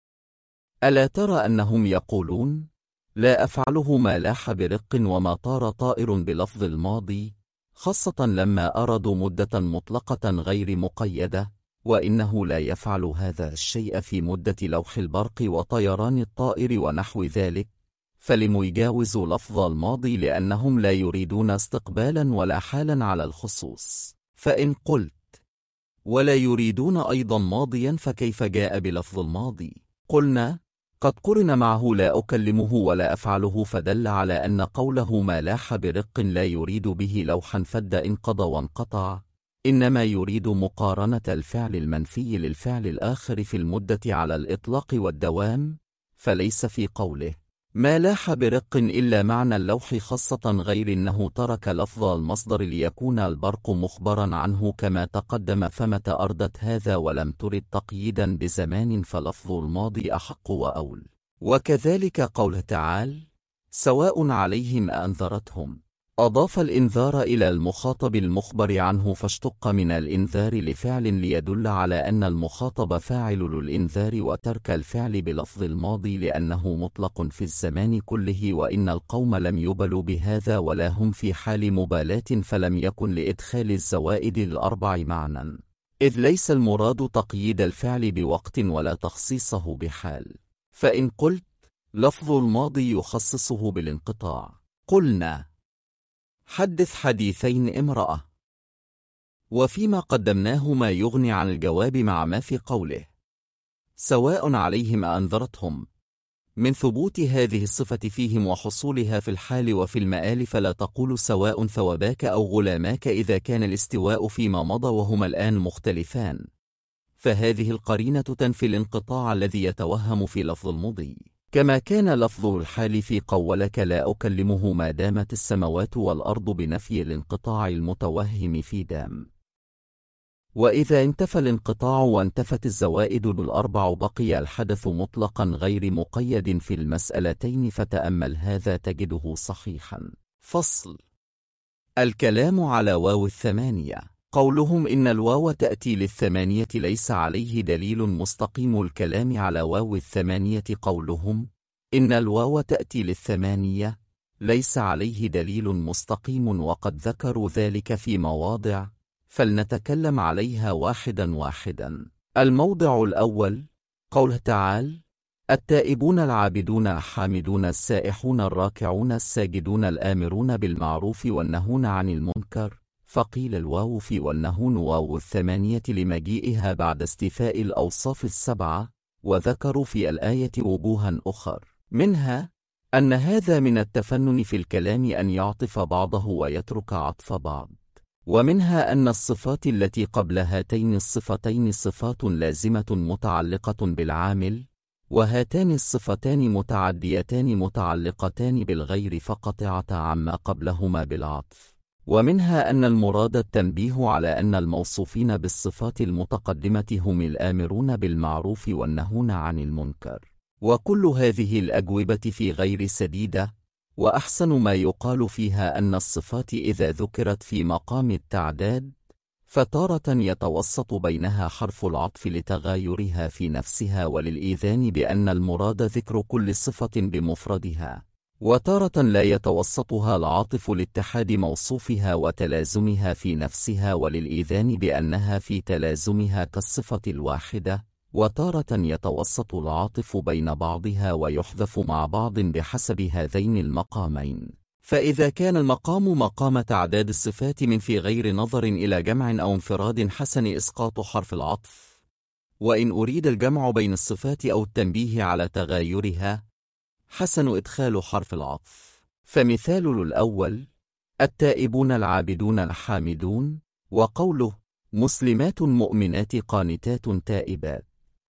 ألا ترى أنهم يقولون لا أفعله ما لاح برق وما طار طائر بلفظ الماضي، خاصة لما أرادوا مدة مطلقة غير مقيدة، وإنه لا يفعل هذا الشيء في مدة لوح البرق وطيران الطائر ونحو ذلك، فلم يجاوزوا لفظ الماضي لأنهم لا يريدون استقبالا ولا حالا على الخصوص. فإن قلت ولا يريدون أيضا ماضيا فكيف جاء بلفظ الماضي؟ قلنا قد قرن معه لا أكلمه ولا أفعله، فدل على أن قوله ما لاح برق لا يريد به لوحا فد انقضى وانقطع، إنما يريد مقارنة الفعل المنفي للفعل الآخر في المدة على الإطلاق والدوام، فليس في قوله ما لاح برق إلا معنى اللوح، خاصة غير أنه ترك لفظ المصدر ليكون البرق مخبرا عنه كما تقدم، فمتى أردت هذا ولم ترد تقييدا بزمان فلفظ الماضي أحق وأول. وكذلك قوله تعالى سواء عليهم أنذرتهم، أضاف الإنذار إلى المخاطب المخبر عنه فاشتق من الإنذار لفعل ليدل على أن المخاطب فاعل للإنذار، وترك الفعل بلفظ الماضي لأنه مطلق في الزمان كله، وإن القوم لم يبلوا بهذا ولا هم في حال مبالاة، فلم يكن لإدخال الزوائد الأربع معنى، إذ ليس المراد تقييد الفعل بوقت ولا تخصيصه بحال. فإن قلت لفظ الماضي يخصصه بالانقطاع، قلنا حدث حديثين امرأة، وفيما قدمناه ما يغني عن الجواب مع ما في قوله سواء عليهم أنذرتهم من ثبوت هذه الصفة فيهم وحصولها في الحال وفي المآل، فلا تقول سواء ثوباك أو غلاماك إذا كان الاستواء فيما مضى وهما الآن مختلفان، فهذه القرينة تنفي الانقطاع الذي يتوهم في لفظ المضي، كما كان لفظ الحال في قولك لا أكلمه ما دامت السماوات والأرض بنفي الانقطاع المتوهم في دام. وإذا انتفى الانقطاع وانتفت الزوائد الأربع بقي الحدث مطلقا غير مقيد في المسألتين، فتأمل هذا تجده صحيحا. فصل. الكلام على واو الثمانية. قولهم إن الواو تأتي للثمانية ليس عليه دليل مستقيم الكلام على واو الثمانية. قولهم إن الواو تأتي للثمانية ليس عليه دليل مستقيم، وقد ذكروا ذلك في مواضع، فلنتكلم عليها واحدا واحدا. الموضع الأول قوله تعالى التائبون العابدون الحامدون السائحون الراكعون الساجدون الآمرون بالمعروف والنهون عن المنكر، فقيل الواو في والنهون واو الثمانية لمجيئها بعد استيفاء الأوصاف السبعة، وذكروا في الآية وجوها أخر، منها أن هذا من التفنن في الكلام أن يعطف بعضه ويترك عطف بعض، ومنها أن الصفات التي قبل هاتين الصفتين صفات لازمة متعلقة بالعامل، وهاتان الصفتان متعديتان متعلقتان بالغير فقطعة عما قبلهما بالعطف، ومنها أن المراد التنبيه على أن الموصوفين بالصفات المتقدمة هم الآمرون بالمعروف والنهون عن المنكر. وكل هذه الأجوبة في غير سديدة، وأحسن ما يقال فيها أن الصفات إذا ذكرت في مقام التعداد فتارة يتوسط بينها حرف العطف لتغايرها في نفسها وللإيذان بأن المراد ذكر كل صفة بمفردها، وتارة لا يتوسطها العاطف لاتحاد موصوفها وتلازمها في نفسها وللإيذان بأنها في تلازمها كالصفة الواحدة، وتارة يتوسط العاطف بين بعضها ويحذف مع بعض بحسب هذين المقامين. فإذا كان المقام مقام تعداد الصفات من في غير نظر إلى جمع أو انفراد حسن إسقاط حرف العطف، وإن أريد الجمع بين الصفات أو التنبيه على تغايرها حسن إدخال حرف العطف. فمثال الأول التائبون العابدون الحامدون، وقوله مسلمات مؤمنات قانتات تائبات.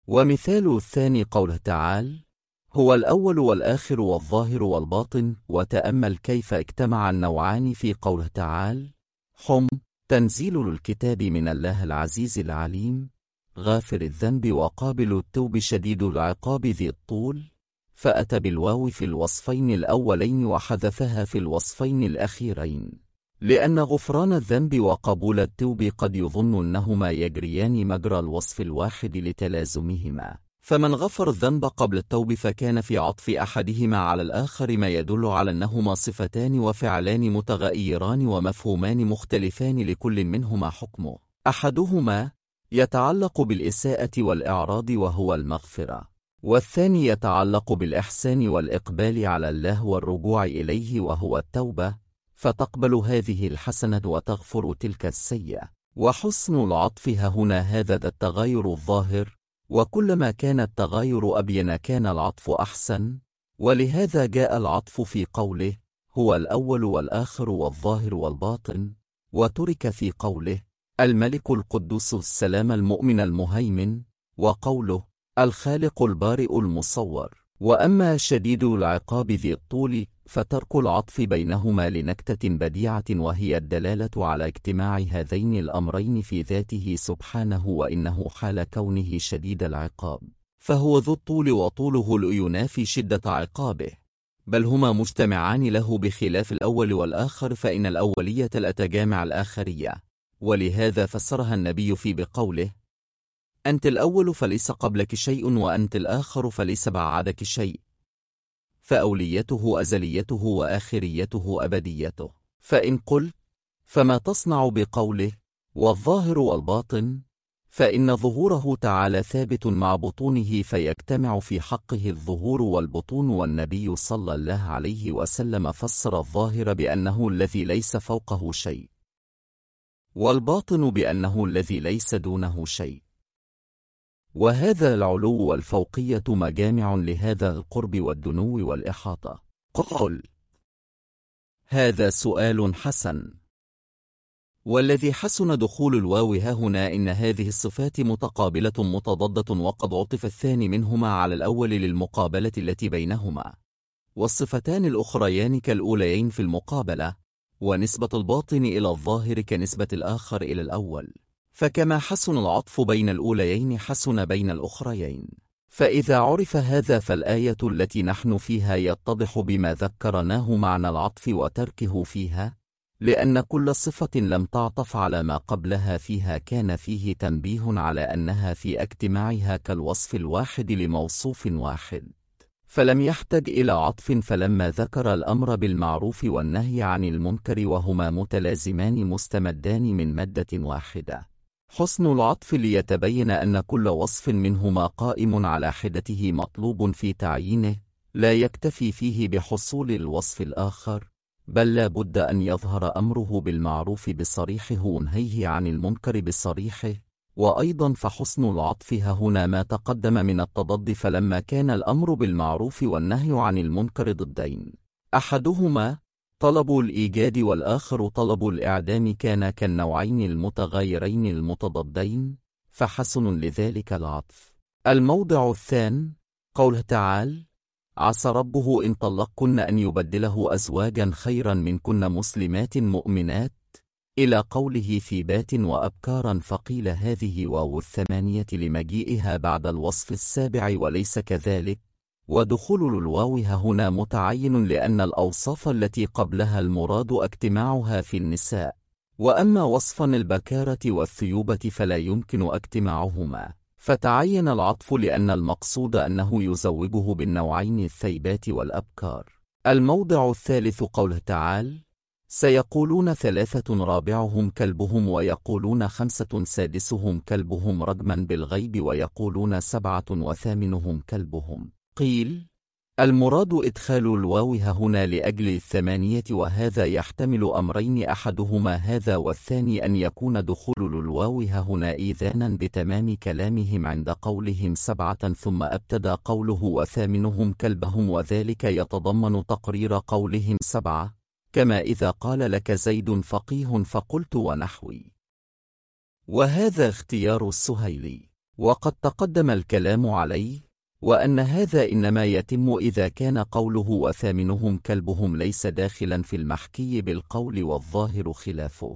ومثال الثاني قوله تعالى هو الأول والآخر والظاهر والباطن، وتأمل كيف اجتمع النوعان في قوله تعالى حم تنزيل الكتاب من الله العزيز العليم غافر الذنب وقابل التوب شديد العقاب ذي الطول، فأتى بالواو في الوصفين الأولين وحذفها في الوصفين الأخيرين، لأن غفران الذنب وقبول التوب قد يظن أنهما يجريان مجرى الوصف الواحد لتلازمهما، فمن غفر الذنب قبل التوب فكان في عطف أحدهما على الآخر ما يدل على أنهما صفتان وفعلان متغيران ومفهومان مختلفان لكل منهما حكمه، أحدهما يتعلق بالإساءة والإعراض وهو المغفرة، والثاني يتعلق بالإحسان والإقبال على الله والرجوع إليه وهو التوبة، فتقبل هذه الحسنة وتغفر تلك السيئة. وحسن العطف هنا هذا التغاير الظاهر، وكلما كان التغاير أبين كان العطف أحسن، ولهذا جاء العطف في قوله هو الأول والآخر والظاهر والباطن، وترك في قوله الملك القدوس السلام المؤمن المهيمن، وقوله الخالق البارئ المصور. وأما شديد العقاب ذي الطول فترك العطف بينهما لنكتة بديعة، وهي الدلالة على اجتماع هذين الأمرين في ذاته سبحانه، وإنه حال كونه شديد العقاب فهو ذو الطول، وطوله لا ينافي شدة عقابه، بل هما مجتمعان له بخلاف الأول والآخر، فإن الأولية لا تجامع الآخرية. ولهذا فسرها النبي في بقوله أنت الأول فليس قبلك شيء، وأنت الآخر فليس بعدك شيء، فأوليته أزليته وآخريته أبديته. فإن قلت فما تصنع بقوله والظاهر والباطن، فإن ظهوره تعالى ثابت مع بطونه، فيجتمع في حقه الظهور والبطون، والنبي صلى الله عليه وسلم فسر الظاهر بأنه الذي ليس فوقه شيء، والباطن بأنه الذي ليس دونه شيء، وهذا العلو والفوقية مجامع لهذا القرب والدنو والإحاطة. قل هذا سؤال حسن، والذي حسن دخول الواو هنا إن هذه الصفات متقابلة متضادة، وقد عطف الثاني منهما على الأول للمقابلة التي بينهما، والصفتان الأخريان كالأوليين في المقابلة، ونسبة الباطن إلى الظاهر كنسبة الآخر إلى الأول، فكما حسن العطف بين الأوليين حسن بين الأخريين. فإذا عرف هذا فالآية التي نحن فيها يتضح بما ذكرناه معنى العطف وتركه فيها، لأن كل صفة لم تعطف على ما قبلها فيها كان فيه تنبيه على أنها في اجتماعها كالوصف الواحد لموصوف واحد، فلم يحتج إلى عطف. فلما ذكر الأمر بالمعروف والنهي عن المنكر وهما متلازمان مستمدان من مادة واحدة، حسن العطف ليتبين أن كل وصف منهما قائم على حدته مطلوب في تعيينه، لا يكتفي فيه بحصول الوصف الآخر، بل لا بد أن يظهر أمره بالمعروف بصريحه ونهيه عن المنكر بصريحه. وأيضا فحسن العطف هنا ما تقدم من التضاد، فلما كان الأمر بالمعروف والنهي عن المنكر ضدين، أحدهما طلب الإيجاد والآخر طلب الإعدام، كان كالنوعين المتغايرين المتضادين، فحسن لذلك العطف. الموضع الثاني قوله تعالى عسى ربه إن طلقكن أن يبدله أزواجا خيرا منكن مسلمات مؤمنات، إلى قوله ثيبات وأبكارا، فقيل هذه واو الثمانية لمجيئها بعد الوصف السابع وليس كذلك، ودخول الواو هنا متعين لأن الأوصاف التي قبلها المراد اجتماعها في النساء، وأما وصفا البكارة والثيوبة فلا يمكن اجتماعهما، فتعين العطف لأن المقصود أنه يزوجه بالنوعين الثيبات والأبكار. الموضع الثالث قوله تعالى سيقولون ثلاثة رابعهم كلبهم، ويقولون خمسة سادسهم كلبهم رجما بالغيب، ويقولون سبعة وثامنهم كلبهم. قيل المراد إدخال الواو هنا لأجل الثمانية، وهذا يحتمل أمرين، أحدهما هذا والثاني أن يكون دخول الواو هنا إيذانا بتمام كلامهم عند قولهم سبعة ثم ابتدى قوله وثامنهم كلبهم، وذلك يتضمن تقرير قولهم سبعة، كما إذا قال لك زيد فقيه فقلت ونحوي، وهذا اختيار السهيلي، وقد تقدم الكلام عليه، وأن هذا إنما يتم إذا كان قوله وثامنهم كلبهم ليس داخلا في المحكي بالقول، والظاهر خلافه،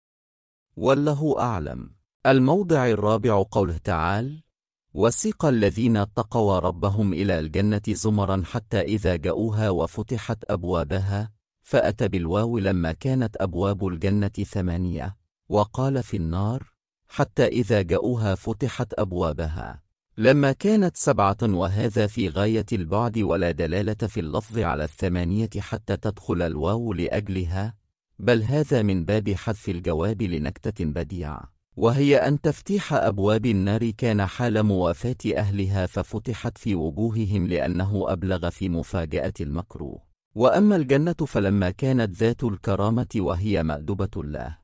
والله أعلم. الموضع الرابع قوله تعالى وسيق الذين اتقوا ربهم إلى الجنة زمرا حتى إذا جاءوها وفتحت أبوابها، فأتى بالواو لما كانت أبواب الجنة 8، وقال في النار حتى إذا جاءوها فتحت أبوابها لما كانت 7، وهذا في غاية البعد، ولا دلالة في اللفظ على 8 حتى تدخل الواو لأجلها، بل هذا من باب حذف الجواب لنكتة بديعة. وهي أن تفتيح أبواب النار كان حال موافاة أهلها ففتحت في وجوههم لأنه أبلغ في مفاجأة المكروه. وأما الجنة فلما كانت ذات الكرامة وهي مأدبة الله،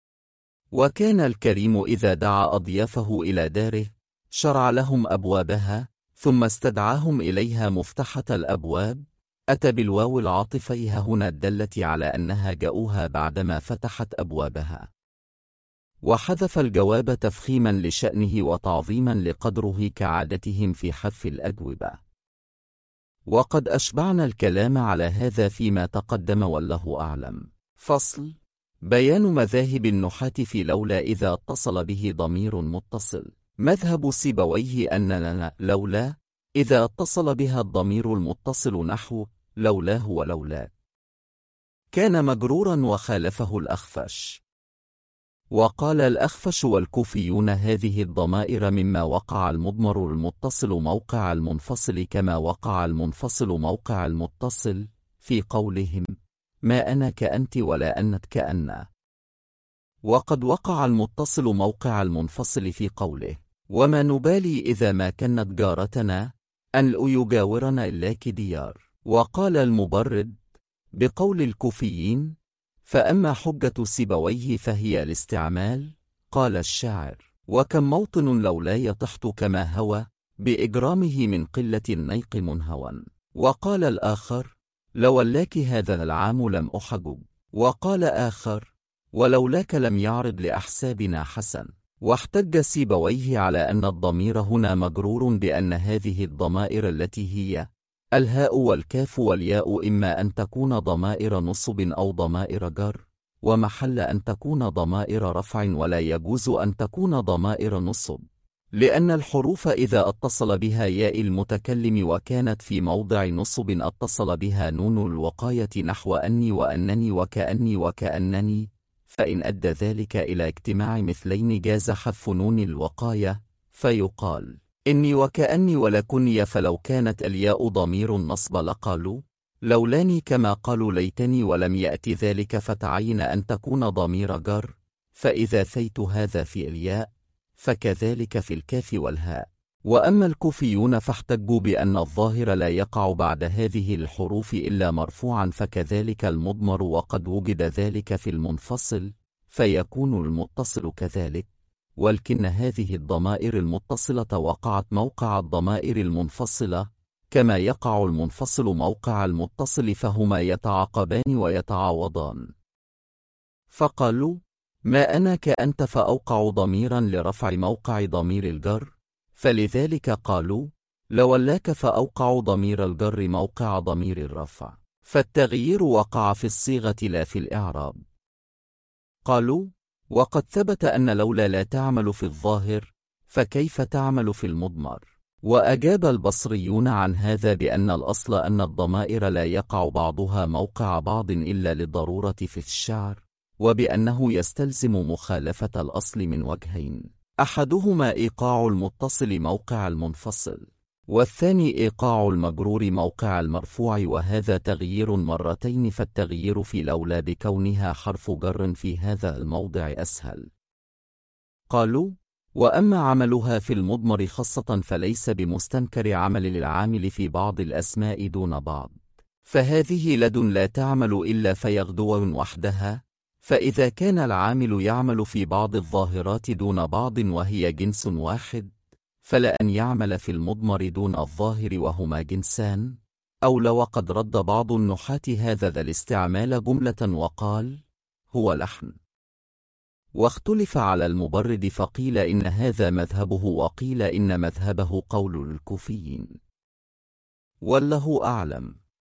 وكان الكريم إذا دعا أضيافه إلى داره شرع لهم أبوابها ثم استدعاهم إليها مفتحة الأبواب، أتى بالواو العاطفية هنا الدالة على أنها جاءوها بعدما فتحت أبوابها، وحذف الجواب تفخيما لشأنه وتعظيما لقدره كعادتهم في حذف الأجوبة. وقد أشبعنا الكلام على هذا فيما تقدم والله أعلم. فصل: بيان مذاهب النحاة في لولا إذا اتصل به ضمير متصل. مذهب سيبويه أن لولا إذا اتصل بها الضمير المتصل نحو لولاه ولولا كان مجرورا، وخالفه الأخفش. وقال الأخفش والكوفيون هذه الضمائر مما وقع المضمر المتصل موقع المنفصل كما وقع المنفصل موقع المتصل في قولهم ما أنا كأنت ولا أنت كأن. وقد وقع المتصل موقع المنفصل في قوله وما نبالي إذا ما كانت جارتنا أن يجاورنا إلا كديار. وقال المبرد بقول الكوفيين فأما حجة سيبويه فهي الاستعمال. قال الشاعر وكم موطن لولاي طحت كما هوى بإجرامه من قلة النيق منهوا. وقال الآخر لولاك هذا العام لم أحجب. وقال آخر ولولاك لم يعرض لأحسابنا حسن. واحتج سيبويه على أن الضمير هنا مجرور بأن هذه الضمائر التي هي الهاء والكاف والياء إما أن تكون ضمائر نصب أو ضمائر جر، ومحل أن تكون ضمائر رفع، ولا يجوز أن تكون ضمائر نصب، لأن الحروف إذا اتصل بها ياء المتكلم وكانت في موضع نصب اتصل بها نون الوقاية نحو أني وأنني وكأني وكأنني، فإن أدى ذلك إلى اجتماع مثلين جاز حذف نون الوقاية، فيقال إني وكأني ولكني. فلو كانت الياء ضمير النصب لقالوا لولاني كما قالوا ليتني، ولم يأت ذلك فتعين أن تكون ضمير جر، فإذا ثيت هذا في الياء فكذلك في الكاف والهاء. وأما الكوفيون فاحتجوا بأن الظاهر لا يقع بعد هذه الحروف إلا مرفوعا، فكذلك المضمر، وقد وجد ذلك في المنفصل فيكون المتصل كذلك، ولكن هذه الضمائر المتصلة وقعت موقع الضمائر المنفصلة كما يقع المنفصل موقع المتصل، فهما يتعاقبان ويتعاوضان. فقالوا ما أنا كأنت فأوقع ضميرا لرفع موقع ضمير الجر، فلذلك قالوا لولاك فأوقع ضمير الجر موقع ضمير الرفع، فالتغيير وقع في الصيغة لا في الإعراب. قالوا وقد ثبت أن لولا لا تعمل في الظاهر، فكيف تعمل في المضمر؟ وأجاب البصريون عن هذا بأن الأصل أن الضمائر لا يقع بعضها موقع بعض إلا للضرورة في الشعر، وبأنه يستلزم مخالفة الأصل من وجهين: أحدهما إيقاع المتصل موقع المنفصل، والثاني إيقاع المجرور موقع المرفوع، وهذا تغيير مرتين، فالتغيير في لولا بكونها حرف جر في هذا الموضع أسهل. قالوا وأما عملها في المضمر خاصة فليس بمستنكر عمل العامل في بعض الأسماء دون بعض، فهذه لد لا تعمل إلا فيغدو وحدها، فإذا كان العامل يعمل في بعض الظاهرات دون بعض وهي جنس واحد، فلا أن يعمل في المضمر دون الظاهر وهما جنسان، أو لو قد رد بعض النحاة هذا الاستعمال جملة وقال هو لحن. واختلف على المبرد فقيل إن هذا مذهبه وقيل إن مذهبه قول الكوفيين، والله أعلم.